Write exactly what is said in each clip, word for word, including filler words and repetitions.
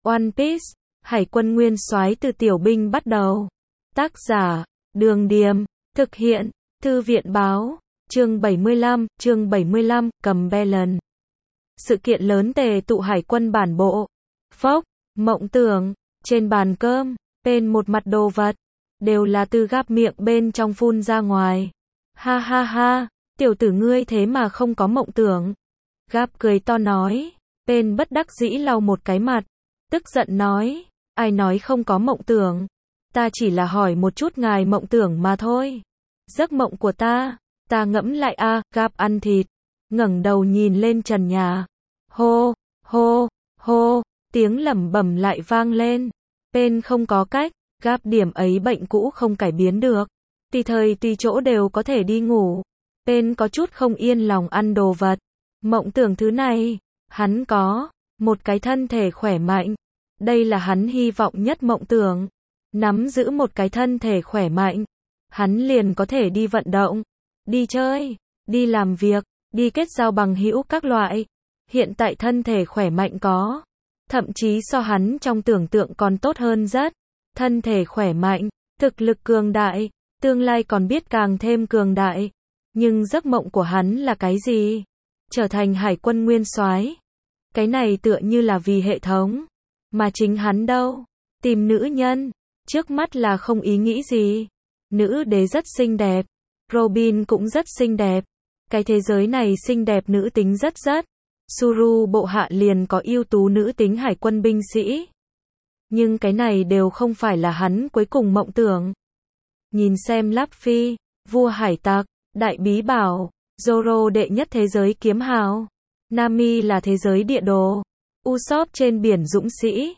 One Piece, Hải quân nguyên soái từ tiểu binh bắt đầu. Tác giả, Đường Điềm, thực hiện, Thư viện báo, chương bảy mươi lăm, chương bảy mươi lăm, cầm Bellon. Sự kiện lớn tề tụ hải quân bản bộ. Phốc, Mộng Tưởng, trên bàn cơm, bên một mặt đồ vật, đều là từ gáp miệng bên trong phun ra ngoài. Ha ha ha, tiểu tử ngươi thế mà không có mộng tưởng. Gáp cười to nói, bên bất đắc dĩ lau một cái mặt, tức giận nói, ai nói không có mộng tưởng, ta chỉ là hỏi một chút ngài mộng tưởng mà thôi. Giấc mộng của ta, ta ngẫm lại a, à, Gáp ăn thịt, ngẩng đầu nhìn lên trần nhà. Hô, hô, hô, tiếng lẩm bẩm lại vang lên. Bên không có cách, Gáp điểm ấy bệnh cũ không cải biến được. Tùy thời tùy chỗ đều có thể đi ngủ. Bên có chút không yên lòng ăn đồ vật. Mộng tưởng thứ này, hắn có một cái thân thể khỏe mạnh. Đây là hắn hy vọng nhất mộng tưởng. Nắm giữ một cái thân thể khỏe mạnh, hắn liền có thể đi vận động, đi chơi, đi làm việc, đi kết giao bằng hữu các loại. Hiện tại thân thể khỏe mạnh có, thậm chí so hắn trong tưởng tượng còn tốt hơn rất. Thân thể khỏe mạnh, thực lực cường đại, tương lai còn biết càng thêm cường đại. Nhưng giấc mộng của hắn là cái gì? Trở thành hải quân nguyên soái. Cái này tựa như là vì hệ thống. Mà chính hắn đâu? Tìm nữ nhân. Trước mắt là không ý nghĩ gì. Nữ đế rất xinh đẹp. Robin cũng rất xinh đẹp. Cái thế giới này xinh đẹp nữ tính rất rất. Suru bộ hạ liền có ưu tú nữ tính hải quân binh sĩ. Nhưng cái này đều không phải là hắn cuối cùng mộng tưởng. Nhìn xem Luffy, vua hải tặc, đại bí bảo, Zoro đệ nhất thế giới kiếm hào, Nami là thế giới địa đồ, Usopp trên biển dũng sĩ,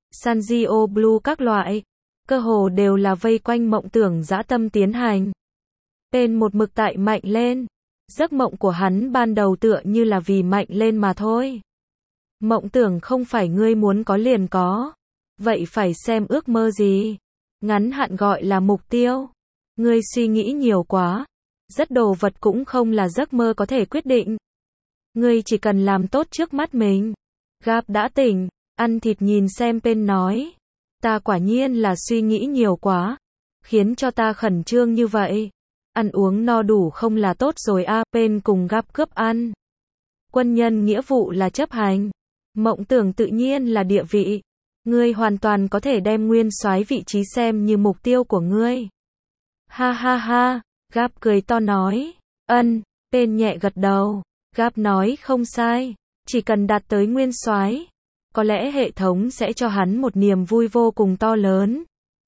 Sanji Blue các loại, cơ hồ đều là vây quanh mộng tưởng dã tâm tiến hành. Bên một mực tại mạnh lên, giấc mộng của hắn ban đầu tựa như là vì mạnh lên mà thôi. Mộng tưởng không phải ngươi muốn có liền có, vậy phải xem ước mơ gì. Ngắn hạn gọi là mục tiêu. Ngươi suy nghĩ nhiều quá, rất đồ vật cũng không là giấc mơ có thể quyết định. Ngươi chỉ cần làm tốt trước mắt mình. Gáp đã tỉnh, ăn thịt nhìn xem Pen nói. Ta quả nhiên là suy nghĩ nhiều quá, khiến cho ta khẩn trương như vậy. Ăn uống no đủ không là tốt rồi a. Pen cùng Gáp cướp ăn. Quân nhân nghĩa vụ là chấp hành. Mộng tưởng tự nhiên là địa vị. Ngươi hoàn toàn có thể đem nguyên soái vị trí xem như mục tiêu của ngươi. Ha ha ha, Gáp cười to nói. Ân, Pen nhẹ gật đầu. Gáp nói không sai, chỉ cần đạt tới nguyên soái, có lẽ hệ thống sẽ cho hắn một niềm vui vô cùng to lớn.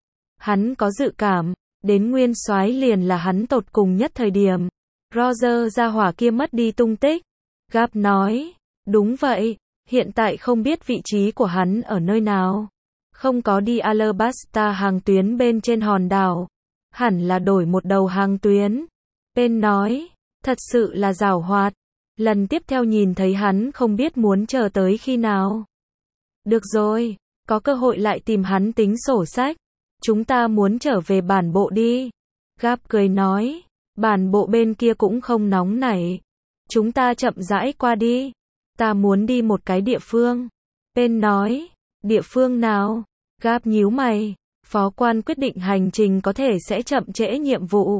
Hắn có dự cảm, đến nguyên soái liền là hắn tột cùng nhất thời điểm. Roger gia hỏa kia mất đi tung tích. Gáp nói, đúng vậy, hiện tại không biết vị trí của hắn ở nơi nào. Không có đi Alabasta hàng tuyến bên trên hòn đảo. Hẳn là đổi một đầu hàng tuyến. Pen nói, thật sự là giàu hoạt. Lần tiếp theo nhìn thấy hắn không biết muốn chờ tới khi nào. Được rồi, có cơ hội lại tìm hắn tính sổ sách. Chúng ta muốn trở về bản bộ đi. Gáp cười nói, bản bộ bên kia cũng không nóng nảy. Chúng ta chậm rãi qua đi. Ta muốn đi một cái địa phương. Pen nói, địa phương nào? Gáp nhíu mày, phó quan quyết định hành trình có thể sẽ chậm trễ nhiệm vụ.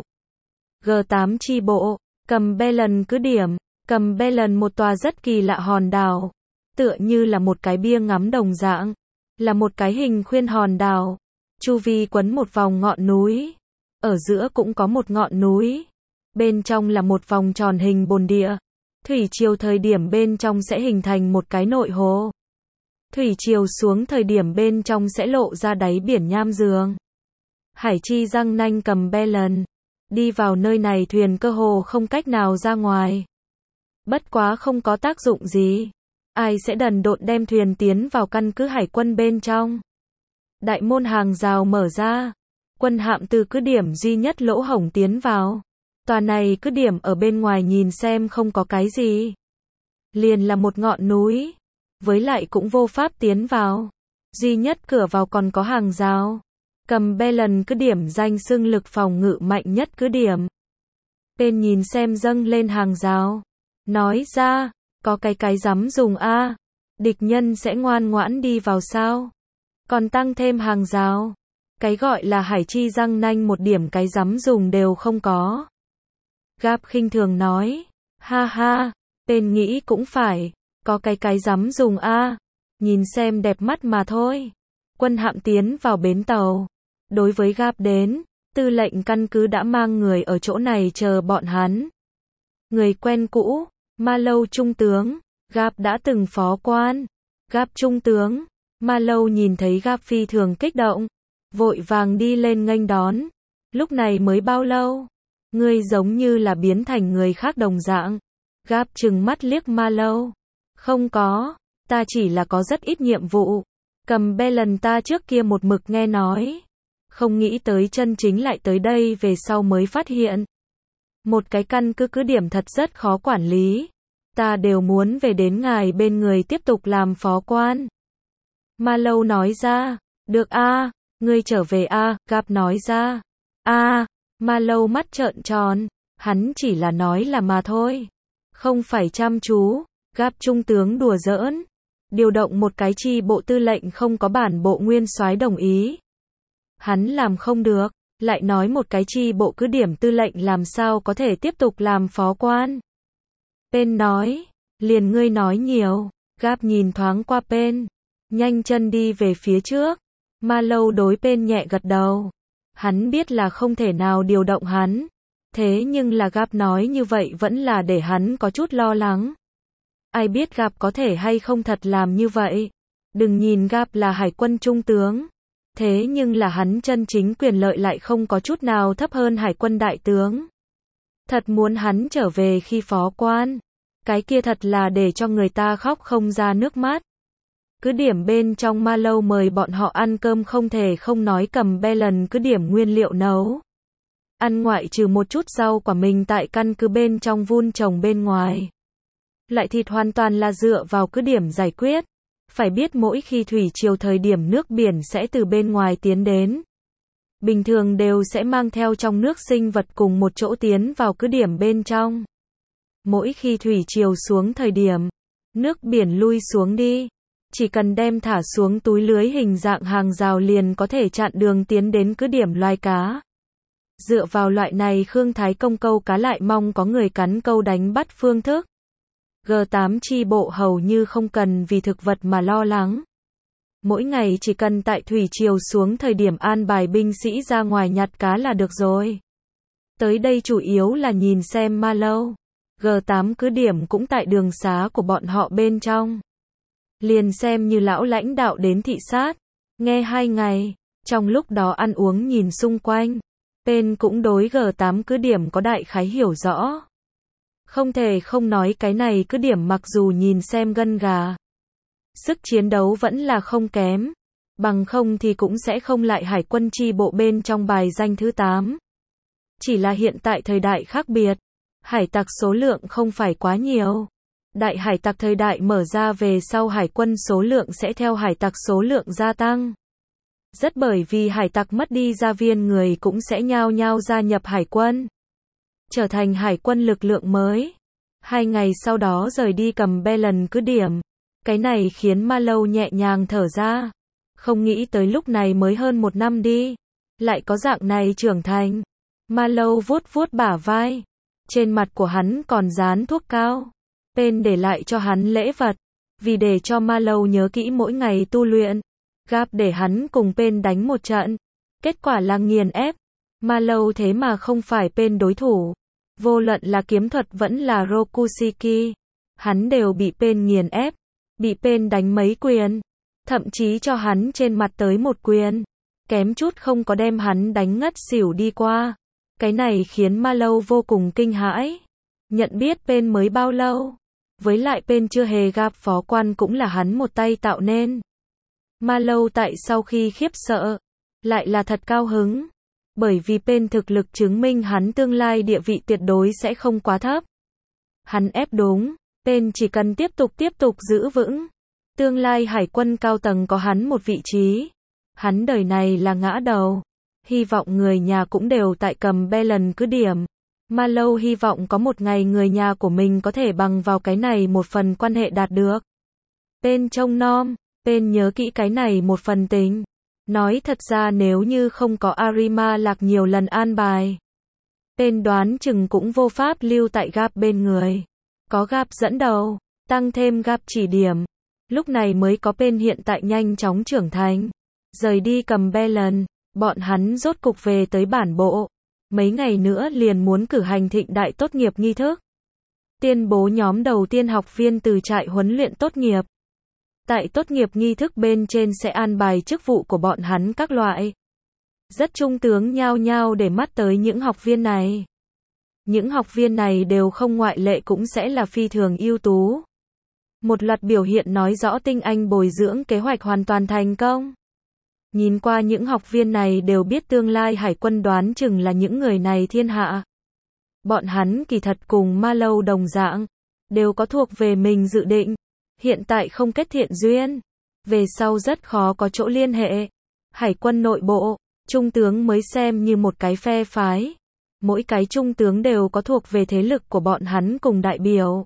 G tám chi bộ, cầm Bellon cứ điểm. Cầm Bellon một tòa rất kỳ lạ hòn đảo, tựa như là một cái bia ngắm đồng dạng, là một cái hình khuyên hòn đảo, chu vi quấn một vòng ngọn núi, ở giữa cũng có một ngọn núi, bên trong là một vòng tròn hình bồn địa, thủy triều thời điểm bên trong sẽ hình thành một cái nội hồ, thủy triều xuống thời điểm bên trong sẽ lộ ra đáy biển nham giường. Hải chi răng nanh cầm Bellon, đi vào nơi này thuyền cơ hồ không cách nào ra ngoài. Bất quá không có tác dụng gì. Ai sẽ đần độn đem thuyền tiến vào căn cứ hải quân bên trong. Đại môn hàng rào mở ra. Quân hạm từ cứ điểm duy nhất lỗ hổng tiến vào. Tòa này cứ điểm ở bên ngoài nhìn xem không có cái gì. Liền là một ngọn núi. Với lại cũng vô pháp tiến vào. Duy nhất cửa vào còn có hàng rào. Cầm Bellon cứ điểm danh xưng lực phòng ngự mạnh nhất cứ điểm. Pen nhìn xem dâng lên hàng rào. Nói ra, có cái cái dám dùng a, địch nhân sẽ ngoan ngoãn đi vào sao? còn tăng thêm hàng rào. Cái gọi là hải chi răng nanh một điểm cái dám dùng đều không có. Gap khinh thường nói, ha ha, tên nghĩ cũng phải, có cái cái dám dùng a, nhìn xem đẹp mắt mà thôi. Quân hạm tiến vào bến tàu. Đối với Gap đến, tư lệnh căn cứ đã mang người ở chỗ này chờ bọn hắn. Người quen cũ, Marlowe trung tướng, Gap đã từng phó quan. Gap trung tướng, Marlowe nhìn thấy Gap phi thường kích động, vội vàng đi lên nghênh đón. Lúc này mới bao lâu? Ngươi giống như là biến thành người khác đồng dạng. Gap trừng mắt liếc Marlowe. Không có, ta chỉ là có rất ít nhiệm vụ. Cầm be lần ta trước kia một mực nghe nói. Không nghĩ tới chân chính lại tới đây về sau mới phát hiện. Một cái căn cứ cứ điểm thật rất khó quản lý. Ta đều muốn về đến ngài bên người tiếp tục làm phó quan. Marlowe nói ra, được a, ngươi trở về a, Gap nói ra. A, Marlowe mắt trợn tròn, hắn chỉ là nói là mà thôi. Không phải chăm chú, Gap trung tướng đùa giỡn. Điều động một cái chi bộ tư lệnh không có bản bộ nguyên soái đồng ý. Hắn làm không được, lại nói một cái chi bộ cứ điểm tư lệnh làm sao có thể tiếp tục làm phó quan. Pen nói, liền ngươi nói nhiều. Gap nhìn thoáng qua Pen, nhanh chân đi về phía trước. Marlowe đối Pen nhẹ gật đầu. Hắn biết là không thể nào điều động hắn. Thế nhưng là Gap nói như vậy vẫn là để hắn có chút lo lắng. Ai biết Gap có thể hay không thật làm như vậy. Đừng nhìn Gap là hải quân trung tướng. Thế nhưng là hắn chân chính quyền lợi lại không có chút nào thấp hơn hải quân đại tướng. Thật muốn hắn trở về khi phó quan. Cái kia thật là để cho người ta khóc không ra nước mắt. Cứ điểm bên trong Marlowe mời bọn họ ăn cơm không thể không nói cầm be lần cứ điểm nguyên liệu nấu. Ăn ngoại trừ một chút rau quả mình tại căn cứ bên trong vun trồng bên ngoài. Lại thịt hoàn toàn là dựa vào cứ điểm giải quyết. Phải biết mỗi khi thủy triều thời điểm nước biển sẽ từ bên ngoài tiến đến. Bình thường đều sẽ mang theo trong nước sinh vật cùng một chỗ tiến vào cứ điểm bên trong. Mỗi khi thủy triều xuống thời điểm, nước biển lui xuống đi. Chỉ cần đem thả xuống túi lưới hình dạng hàng rào liền có thể chặn đường tiến đến cứ điểm loài cá. Dựa vào loại này Khương Thái Công câu cá lại mong có người cắn câu đánh bắt phương thức. G tám chi bộ hầu như không cần vì thực vật mà lo lắng. Mỗi ngày chỉ cần tại thủy triều xuống thời điểm an bài binh sĩ ra ngoài nhặt cá là được rồi. Tới đây chủ yếu là nhìn xem Marlowe. G tám cứ điểm cũng tại đường xá của bọn họ bên trong. Liền xem như lão lãnh đạo đến thị sát. Nghe hai ngày, trong lúc đó ăn uống nhìn xung quanh. Pen cũng đối G tám cứ điểm có đại khái hiểu rõ. Không thể không nói cái này cứ điểm mặc dù nhìn xem gân gà. Sức chiến đấu vẫn là không kém. Bằng không thì cũng sẽ không lại hải quân chi bộ bên trong bài danh thứ tám. Chỉ là hiện tại thời đại khác biệt. Hải tặc số lượng không phải quá nhiều. Đại hải tặc thời đại mở ra về sau hải quân số lượng sẽ theo hải tặc số lượng gia tăng. Rất bởi vì hải tặc mất đi gia viên người cũng sẽ nhao nhao gia nhập hải quân. Trở thành hải quân lực lượng mới. Hai ngày sau đó rời đi cầm be lần cứ điểm. Cái này khiến Marlowe nhẹ nhàng thở ra. Không nghĩ tới lúc này mới hơn một năm đi. Lại có dạng này trưởng thành. Marlowe vuốt vuốt bả vai. Trên mặt của hắn còn dán thuốc cao. Pen để lại cho hắn lễ vật. Vì để cho Marlowe nhớ kỹ mỗi ngày tu luyện. Gap để hắn cùng Pen đánh một trận. Kết quả là nghiền ép. Marlowe thế mà không phải Pen đối thủ. Vô luận là kiếm thuật vẫn là Rokushiki. Hắn đều bị Pen nghiền ép. Bị Pen đánh mấy quyền. Thậm chí cho hắn trên mặt tới một quyền. Kém chút không có đem hắn đánh ngất xỉu đi qua. Cái này khiến Marlowe vô cùng kinh hãi. Nhận biết Pen mới bao lâu. Với lại Pen chưa hề gặp phó quan cũng là hắn một tay tạo nên. Marlowe tại sau khi khiếp sợ. Lại là thật cao hứng. Bởi vì Pen thực lực chứng minh hắn tương lai địa vị tuyệt đối sẽ không quá thấp. Hắn ép đúng. Pen chỉ cần tiếp tục tiếp tục giữ vững. Tương lai hải quân cao tầng có hắn một vị trí. Hắn đời này là ngã đầu. Hy vọng người nhà cũng đều tại cầm be lần cứ điểm. Marlowe hy vọng có một ngày người nhà của mình có thể bằng vào cái này một phần quan hệ đạt được. Pen trông nom. Pen nhớ kỹ cái này một phần tính. Nói thật ra nếu như không có Arima Lạc nhiều lần an bài, Pen đoán chừng cũng vô pháp lưu tại Gap bên người. Có Gap dẫn đầu, tăng thêm Gap chỉ điểm. Lúc này mới có Pen hiện tại nhanh chóng trưởng thành. Rời đi cầm Belen, bọn hắn rốt cục về tới bản bộ. Mấy ngày nữa liền muốn cử hành thịnh đại tốt nghiệp nghi thức. Tuyên bố nhóm đầu tiên học viên từ trại huấn luyện tốt nghiệp. Tại tốt nghiệp nghi thức bên trên sẽ an bài chức vụ của bọn hắn các loại. Rất trung tướng nhao nhao để mắt tới những học viên này. Những học viên này đều không ngoại lệ cũng sẽ là phi thường ưu tú. Một loạt biểu hiện nói rõ tinh anh bồi dưỡng kế hoạch hoàn toàn thành công. Nhìn qua những học viên này đều biết tương lai hải quân đoán chừng là những người này thiên hạ. Bọn hắn kỳ thật cùng Ma Lâu đồng dạng, đều có thuộc về mình dự định. Hiện tại không kết thiện duyên, về sau rất khó có chỗ liên hệ. Hải quân nội bộ, trung tướng mới xem như một cái phe phái. Mỗi cái trung tướng đều có thuộc về thế lực của bọn hắn cùng đại biểu.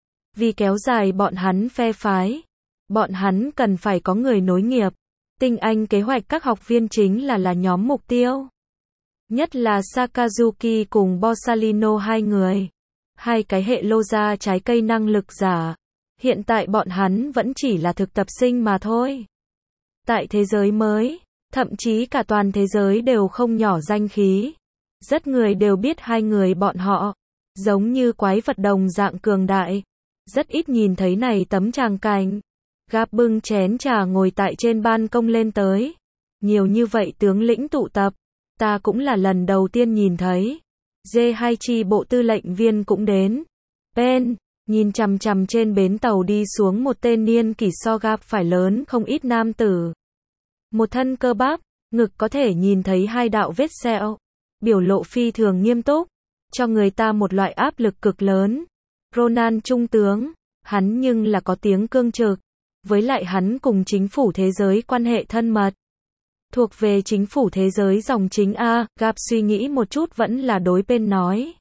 Vì kéo dài bọn hắn phe phái, bọn hắn cần phải có người nối nghiệp. Tinh anh kế hoạch các học viên chính là là nhóm mục tiêu. Nhất là Sakazuki cùng Borsalino hai người. Hai cái hệ lô ra trái cây năng lực giả. Hiện tại bọn hắn vẫn chỉ là thực tập sinh mà thôi. Tại thế giới mới, thậm chí cả toàn thế giới đều không nhỏ danh khí. Rất người đều biết hai người bọn họ, giống như quái vật đồng dạng cường đại. Rất ít nhìn thấy này tấm tràng cảnh. Gap bưng chén trà ngồi tại trên ban công lên tới. Nhiều như vậy tướng lĩnh tụ tập, ta cũng là lần đầu tiên nhìn thấy. Dê hai chi bộ tư lệnh viên cũng đến. Pen, nhìn chằm chằm trên bến tàu đi xuống một tên niên kỷ so Gap phải lớn không ít nam tử. Một thân cơ bắp, ngực có thể nhìn thấy hai đạo vết sẹo. Biểu lộ phi thường nghiêm túc, cho người ta một loại áp lực cực lớn. Ronan trung tướng, hắn nhưng là có tiếng cương trực. Với lại hắn cùng chính phủ thế giới quan hệ thân mật. Thuộc về chính phủ thế giới dòng chính A, Gap suy nghĩ một chút vẫn là đối Pen nói.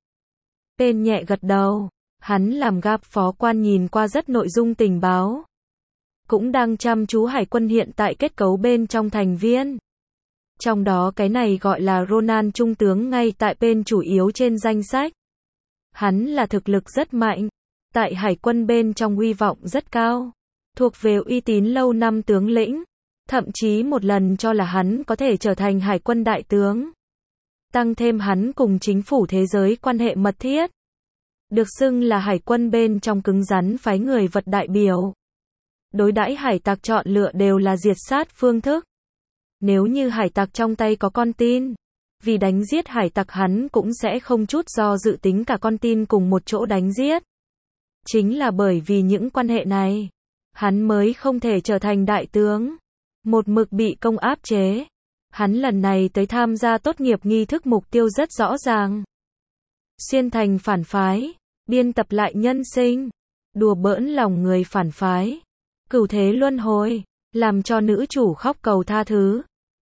Pen nhẹ gật đầu, hắn làm Gap phó quan nhìn qua rất nội dung tình báo. Cũng đang chăm chú hải quân hiện tại kết cấu bên trong thành viên. Trong đó cái này gọi là Ronan trung tướng ngay tại Pen chủ yếu trên danh sách. Hắn là thực lực rất mạnh, tại hải quân bên trong uy vọng rất cao. Thuộc về uy tín lâu năm tướng lĩnh, thậm chí một lần cho là hắn có thể trở thành hải quân đại tướng. Tăng thêm hắn cùng chính phủ thế giới quan hệ mật thiết. Được xưng là hải quân bên trong cứng rắn phái người vật đại biểu. Đối đãi hải tặc chọn lựa đều là diệt sát phương thức. Nếu như hải tặc trong tay có con tin, vì đánh giết hải tặc hắn cũng sẽ không chút do dự tính cả con tin cùng một chỗ đánh giết. Chính là bởi vì những quan hệ này, hắn mới không thể trở thành đại tướng. Một mực bị công áp chế. Hắn lần này tới tham gia tốt nghiệp nghi thức mục tiêu rất rõ ràng. Xuyên thành phản phái, biên tập lại nhân sinh, đùa bỡn lòng người phản phái, cửu thế luân hồi, làm cho nữ chủ khóc cầu tha thứ.